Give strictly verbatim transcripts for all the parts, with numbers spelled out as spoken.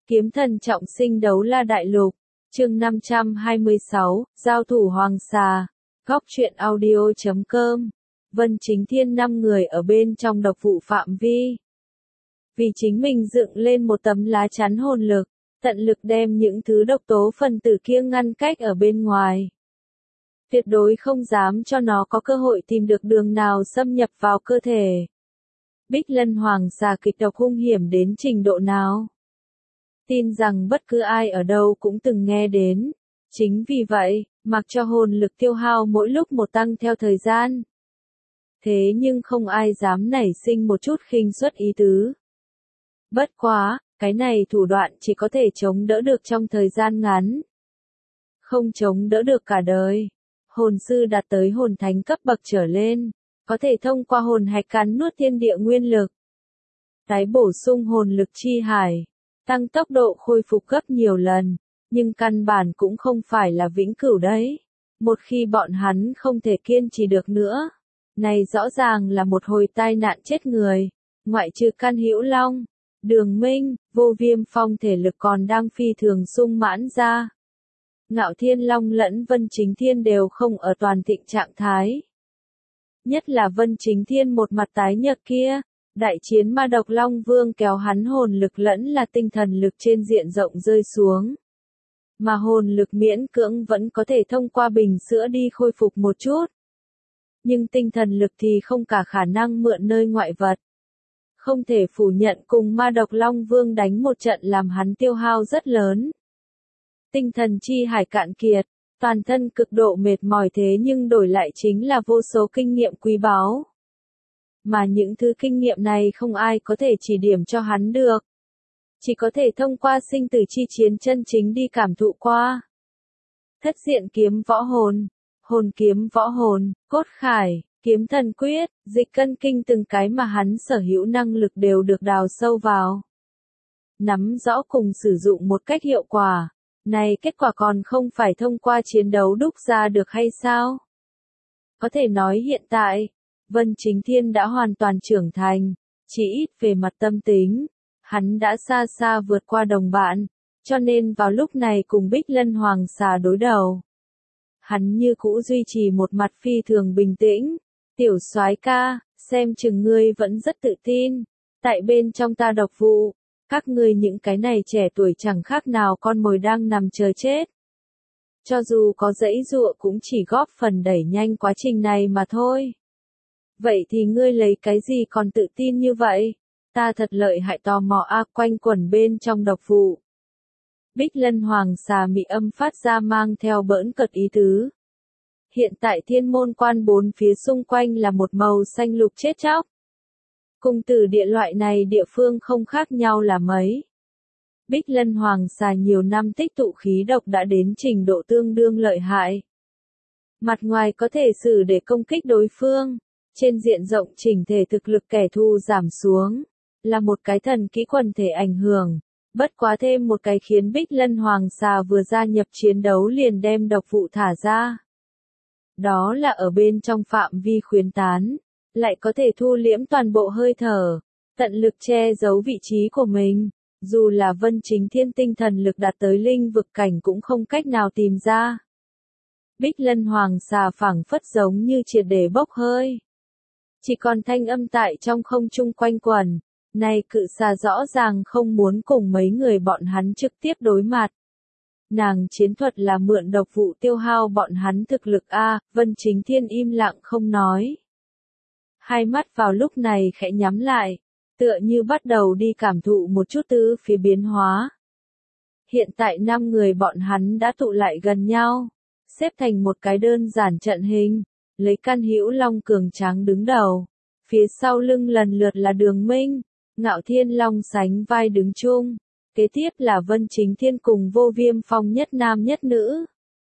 Kiếm thần trọng sinh đấu la đại lục, chương năm trăm hai mươi sáu, giao thủ hoàng xà, góc truyện audio chấm com. Vân Chính Thiên năm người ở bên trong độc vụ phạm vi. Vì chính mình dựng lên một tấm lá chắn hồn lực, tận lực đem những thứ độc tố phần tử kia ngăn cách ở bên ngoài. Tuyệt đối không dám cho nó có cơ hội tìm được đường nào xâm nhập vào cơ thể. Bích Lân Hoàng xà kịch độc hung hiểm đến trình độ nào? Tin rằng bất cứ ai ở đâu cũng từng nghe đến. Chính vì vậy, mặc cho hồn lực tiêu hao mỗi lúc một tăng theo thời gian. Thế nhưng không ai dám nảy sinh một chút khinh suất ý tứ. Bất quá, cái này thủ đoạn chỉ có thể chống đỡ được trong thời gian ngắn. Không chống đỡ được cả đời. Hồn sư đạt tới hồn thánh cấp bậc trở lên, có thể thông qua hồn hạch cắn nuốt thiên địa nguyên lực. Tái bổ sung hồn lực chi hải, tăng tốc độ khôi phục gấp nhiều lần, nhưng căn bản cũng không phải là vĩnh cửu đấy. Một khi bọn hắn không thể kiên trì được nữa, này rõ ràng là một hồi tai nạn chết người, ngoại trừ Căn Hữu Long, Đường Minh, Vô Viêm Phong thể lực còn đang phi thường sung mãn ra. Ngạo Thiên Long lẫn Vân Chính Thiên đều không ở toàn thịnh trạng thái. Nhất là Vân Chính Thiên một mặt tái nhợt kia, đại chiến ma độc Long Vương kéo hắn hồn lực lẫn là tinh thần lực trên diện rộng rơi xuống. Mà hồn lực miễn cưỡng vẫn có thể thông qua bình sữa đi khôi phục một chút. Nhưng tinh thần lực thì không cả khả năng mượn nơi ngoại vật. Không thể phủ nhận cùng ma độc Long Vương đánh một trận làm hắn tiêu hao rất lớn. Tinh thần chi hải cạn kiệt, toàn thân cực độ mệt mỏi thế nhưng đổi lại chính là vô số kinh nghiệm quý báu. Mà những thứ kinh nghiệm này không ai có thể chỉ điểm cho hắn được. Chỉ có thể thông qua sinh tử chi chiến chân chính đi cảm thụ qua. Thất diện kiếm võ hồn, hồn kiếm võ hồn, cốt khải, kiếm thần quyết, dịch cân kinh từng cái mà hắn sở hữu năng lực đều được đào sâu vào. Nắm rõ cùng sử dụng một cách hiệu quả. Này kết quả còn không phải thông qua chiến đấu đúc ra được hay sao? Có thể nói hiện tại, Vân Chính Thiên đã hoàn toàn trưởng thành, chỉ ít về mặt tâm tính, hắn đã xa xa vượt qua đồng bạn, cho nên vào lúc này cùng Bích Lân Hoàng xà đối đầu. Hắn như cũ duy trì một mặt phi thường bình tĩnh, tiểu soái ca, xem chừng ngươi vẫn rất tự tin, tại bên trong ta độc vụ. Các ngươi những cái này trẻ tuổi chẳng khác nào con mồi đang nằm chờ chết. Cho dù có giãy giụa cũng chỉ góp phần đẩy nhanh quá trình này mà thôi. Vậy thì ngươi lấy cái gì còn tự tin như vậy? Ta thật lợi hại tò mò a quanh quẩn bên trong độc vụ. Bích Lân Hoàng xà mị âm phát ra mang theo bỡn cợt ý tứ. Hiện tại thiên môn quan bốn phía xung quanh là một màu xanh lục chết chóc. Cùng từ địa loại này địa phương không khác nhau là mấy. Bích Lân Hoàng xà nhiều năm tích tụ khí độc đã đến trình độ tương đương lợi hại. Mặt ngoài có thể sử để công kích đối phương, trên diện rộng chỉnh thể thực lực kẻ thù giảm xuống, là một cái thần kỹ quần thể ảnh hưởng, bất quá thêm một cái khiến Bích Lân Hoàng xà vừa gia nhập chiến đấu liền đem độc vụ thả ra. Đó là ở bên trong phạm vi khuyến tán. Lại có thể thu liễm toàn bộ hơi thở, tận lực che giấu vị trí của mình, dù là Vân Chính Thiên tinh thần lực đạt tới linh vực cảnh cũng không cách nào tìm ra. Bích Lân Hoàng xà phảng phất giống như triệt để bốc hơi. Chỉ còn thanh âm tại trong không trung quanh quẩn, này cự xà rõ ràng không muốn cùng mấy người bọn hắn trực tiếp đối mặt. Nàng chiến thuật là mượn độc vụ tiêu hao bọn hắn thực lực a, Vân Chính Thiên im lặng không nói. Hai mắt vào lúc này khẽ nhắm lại, tựa như bắt đầu đi cảm thụ một chút tứ phía biến hóa. Hiện tại năm người bọn hắn đã tụ lại gần nhau, xếp thành một cái đơn giản trận hình, lấy Căn Hữu Long cường tráng đứng đầu, phía sau lưng lần lượt là Đường Minh, Ngạo Thiên Long sánh vai đứng chung, kế tiếp là Vân Chính Thiên cùng Vô Viêm Phong nhất nam nhất nữ.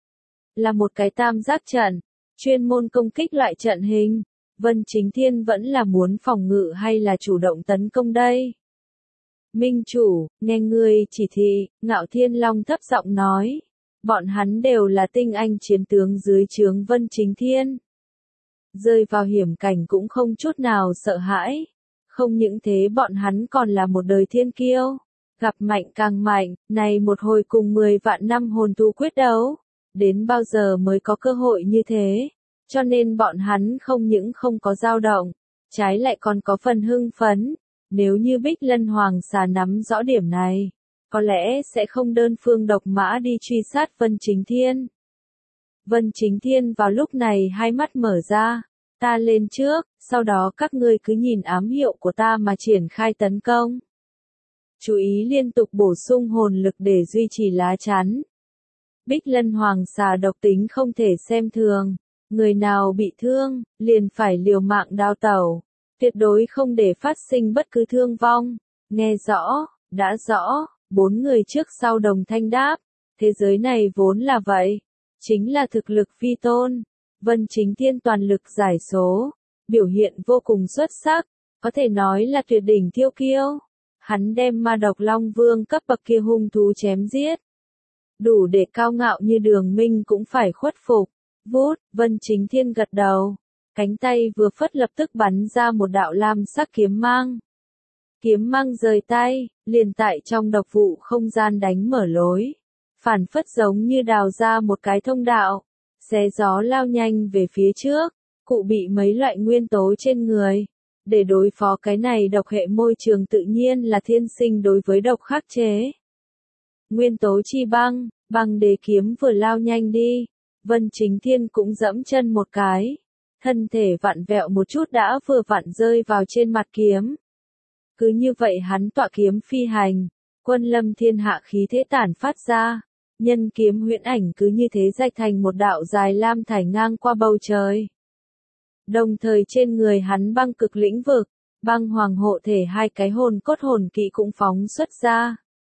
Là một cái tam giác trận, chuyên môn công kích loại trận hình. Vân Chính Thiên vẫn là muốn phòng ngự hay là chủ động tấn công đây? Minh chủ, nghe ngươi chỉ thị, Ngạo Thiên Long thấp giọng nói. Bọn hắn đều là tinh anh chiến tướng dưới trướng Vân Chính Thiên. Rơi vào hiểm cảnh cũng không chút nào sợ hãi. Không những thế bọn hắn còn là một đời thiên kiêu. Gặp mạnh càng mạnh, này một hồi cùng mười vạn năm hồn thú quyết đấu. Đến bao giờ mới có cơ hội như thế? Cho nên bọn hắn không những không có dao động, trái lại còn có phần hưng phấn. Nếu như Bích Lân Hoàng xà nắm rõ điểm này, có lẽ sẽ không đơn phương độc mã đi truy sát Vân Chính Thiên. Vân Chính Thiên vào lúc này hai mắt mở ra, ta lên trước, sau đó các ngươi cứ nhìn ám hiệu của ta mà triển khai tấn công. Chú ý liên tục bổ sung hồn lực để duy trì lá chắn. Bích Lân Hoàng xà độc tính không thể xem thường, người nào bị thương, liền phải liều mạng đào tẩu, tuyệt đối không để phát sinh bất cứ thương vong. Nghe rõ, đã rõ, bốn người trước sau đồng thanh đáp, thế giới này vốn là vậy, chính là thực lực vi tôn. Vân Chính Thiên toàn lực giải số, biểu hiện vô cùng xuất sắc, có thể nói là tuyệt đỉnh thiêu kiêu. Hắn đem ma độc Long Vương cấp bậc kia hung thú chém giết. Đủ để cao ngạo như Đường Minh cũng phải khuất phục. Vút, Vân Chính Thiên gật đầu. Cánh tay vừa phất lập tức bắn ra một đạo lam sắc kiếm mang. Kiếm mang rời tay, liền tại trong độc vụ không gian đánh mở lối. Phản phất giống như đào ra một cái thông đạo. Xé gió lao nhanh về phía trước, cụ bị mấy loại nguyên tố trên người. Để đối phó cái này độc hệ môi trường tự nhiên là thiên sinh đối với độc khắc chế. Nguyên tố chi băng, băng đế kiếm vừa lao nhanh đi, Vân Chính Thiên cũng dẫm chân một cái. Thân thể vặn vẹo một chút đã vừa vặn rơi vào trên mặt kiếm. Cứ như vậy hắn tọa kiếm phi hành, quân lâm thiên hạ khí thế tản phát ra. Nhân kiếm huyễn ảnh cứ như thế rạch thành một đạo dài lam thải ngang qua bầu trời. Đồng thời trên người hắn băng cực lĩnh vực, băng hoàng hộ thể hai cái hồn cốt hồn kỵ cũng phóng xuất ra.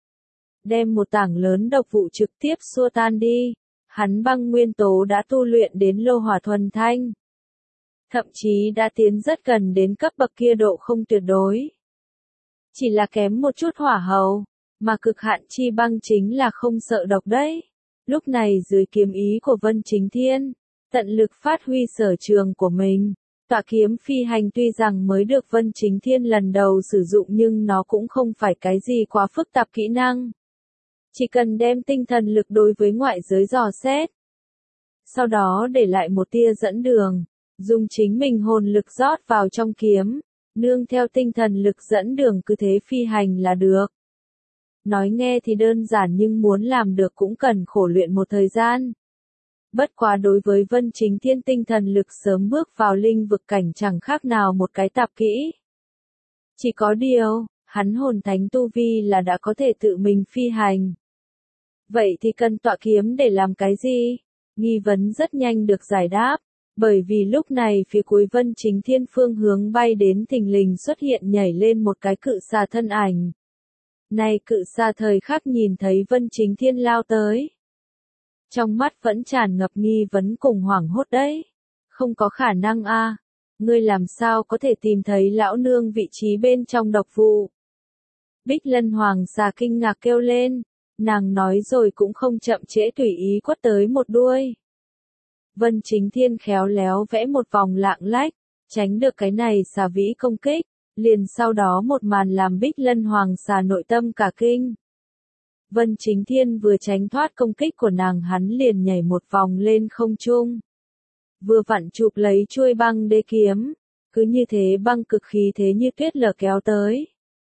Đem một tảng lớn độc vụ trực tiếp xua tan đi, hắn băng nguyên tố đã tu luyện đến lô hỏa thuần thanh. Thậm chí đã tiến rất gần đến cấp bậc kia độ không tuyệt đối. Chỉ là kém một chút hỏa hầu, mà cực hạn chi băng chính là không sợ độc đấy. Lúc này dưới kiếm ý của Vân Chính Thiên, tận lực phát huy sở trường của mình. Tọa kiếm phi hành tuy rằng mới được Vân Chính Thiên lần đầu sử dụng nhưng nó cũng không phải cái gì quá phức tạp kỹ năng. Chỉ cần đem tinh thần lực đối với ngoại giới dò xét. Sau đó để lại một tia dẫn đường, dùng chính mình hồn lực rót vào trong kiếm, nương theo tinh thần lực dẫn đường cứ thế phi hành là được. Nói nghe thì đơn giản nhưng muốn làm được cũng cần khổ luyện một thời gian. Bất quá đối với Vân Chính Thiên tinh thần lực sớm bước vào linh vực cảnh chẳng khác nào một cái tạp kỹ. Chỉ có điều, hắn hồn thánh tu vi là đã có thể tự mình phi hành. Vậy thì cần tọa kiếm để làm cái gì? Nghi vấn rất nhanh được giải đáp, bởi vì lúc này phía cuối Vân Chính Thiên phương hướng bay đến thình lình xuất hiện nhảy lên một cái cự xà thân ảnh. Này cự xà thời khắc nhìn thấy Vân Chính Thiên lao tới. Trong mắt vẫn tràn ngập nghi vấn cùng hoảng hốt đấy. Không có khả năng a, ngươi làm sao có thể tìm thấy lão nương vị trí bên trong độc vụ? Bích Lân Hoàng xà kinh ngạc kêu lên, nàng nói rồi cũng không chậm trễ tùy ý quất tới một đuôi. Vân Chính Thiên khéo léo vẽ một vòng lạng lách, tránh được cái này xà vĩ công kích, liền sau đó một màn làm Bích Lân Hoàng xà nội tâm cả kinh. Vân Chính Thiên vừa tránh thoát công kích của nàng hắn liền nhảy một vòng lên không trung. Vừa vặn chụp lấy chuôi băng đế kiếm, cứ như thế băng cực khí thế như tuyết lở kéo tới.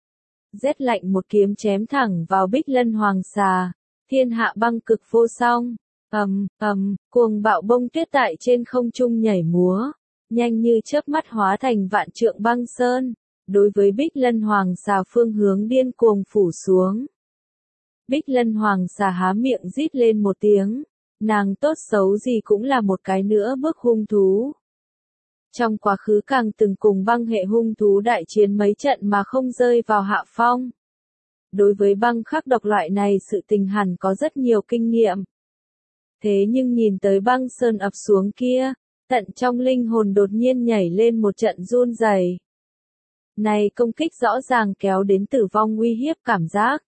Rét lạnh một kiếm chém thẳng vào Bích Lân Hoàng xà, thiên hạ băng cực vô song, ầm, ầm, cuồng bạo bông tuyết tại trên không trung nhảy múa, nhanh như chớp mắt hóa thành vạn trượng băng sơn, đối với Bích Lân Hoàng xà phương hướng điên cuồng phủ xuống. Bích Lân Hoàng xà há miệng rít lên một tiếng, nàng tốt xấu gì cũng là một cái nữa bước hung thú. Trong quá khứ càng từng cùng băng hệ hung thú đại chiến mấy trận mà không rơi vào hạ phong. Đối với băng khắc độc loại này sự tình hẳn có rất nhiều kinh nghiệm. Thế nhưng nhìn tới băng sơn ập xuống kia, tận trong linh hồn đột nhiên nhảy lên một trận run rẩy. Này công kích rõ ràng kéo đến tử vong uy hiếp cảm giác.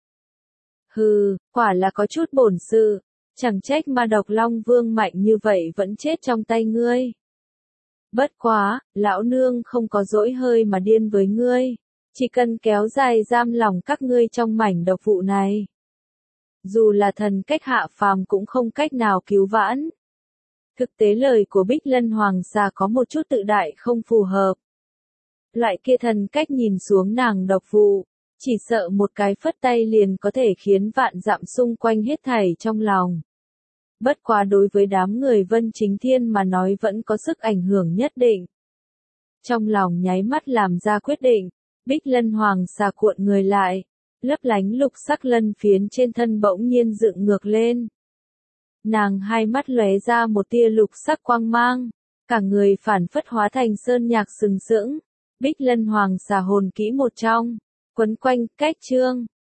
Hừ, quả là có chút bổn sự, chẳng trách ma độc Long Vương mạnh như vậy vẫn chết trong tay ngươi. Bất quá, lão nương không có dỗi hơi mà điên với ngươi, Chỉ cần kéo dài giam lòng các ngươi trong mảnh độc vụ này. Dù là thần cách hạ phàm cũng không cách nào cứu vãn. Thực tế lời của Bích Lân Hoàng Xà có một chút tự đại không phù hợp. Loại kia thần cách nhìn xuống nàng độc vụ, chỉ sợ một cái phất tay liền có thể khiến vạn dặm xung quanh hết thảy trong lòng. Bất quá đối với đám người Vân Chính Thiên mà nói vẫn có sức ảnh hưởng nhất định. Trong lòng nháy mắt làm ra quyết định, Bích Lân Hoàng Xà cuộn người lại, lấp lánh lục sắc lân phiến trên thân bỗng nhiên dựng ngược lên. Nàng hai mắt lóe ra một tia lục sắc quang mang, cả người phản phất hóa thành sơn nhạc sừng sững. Bích Lân Hoàng Xà hồn kỹ một trong, quấn quanh, cách chương,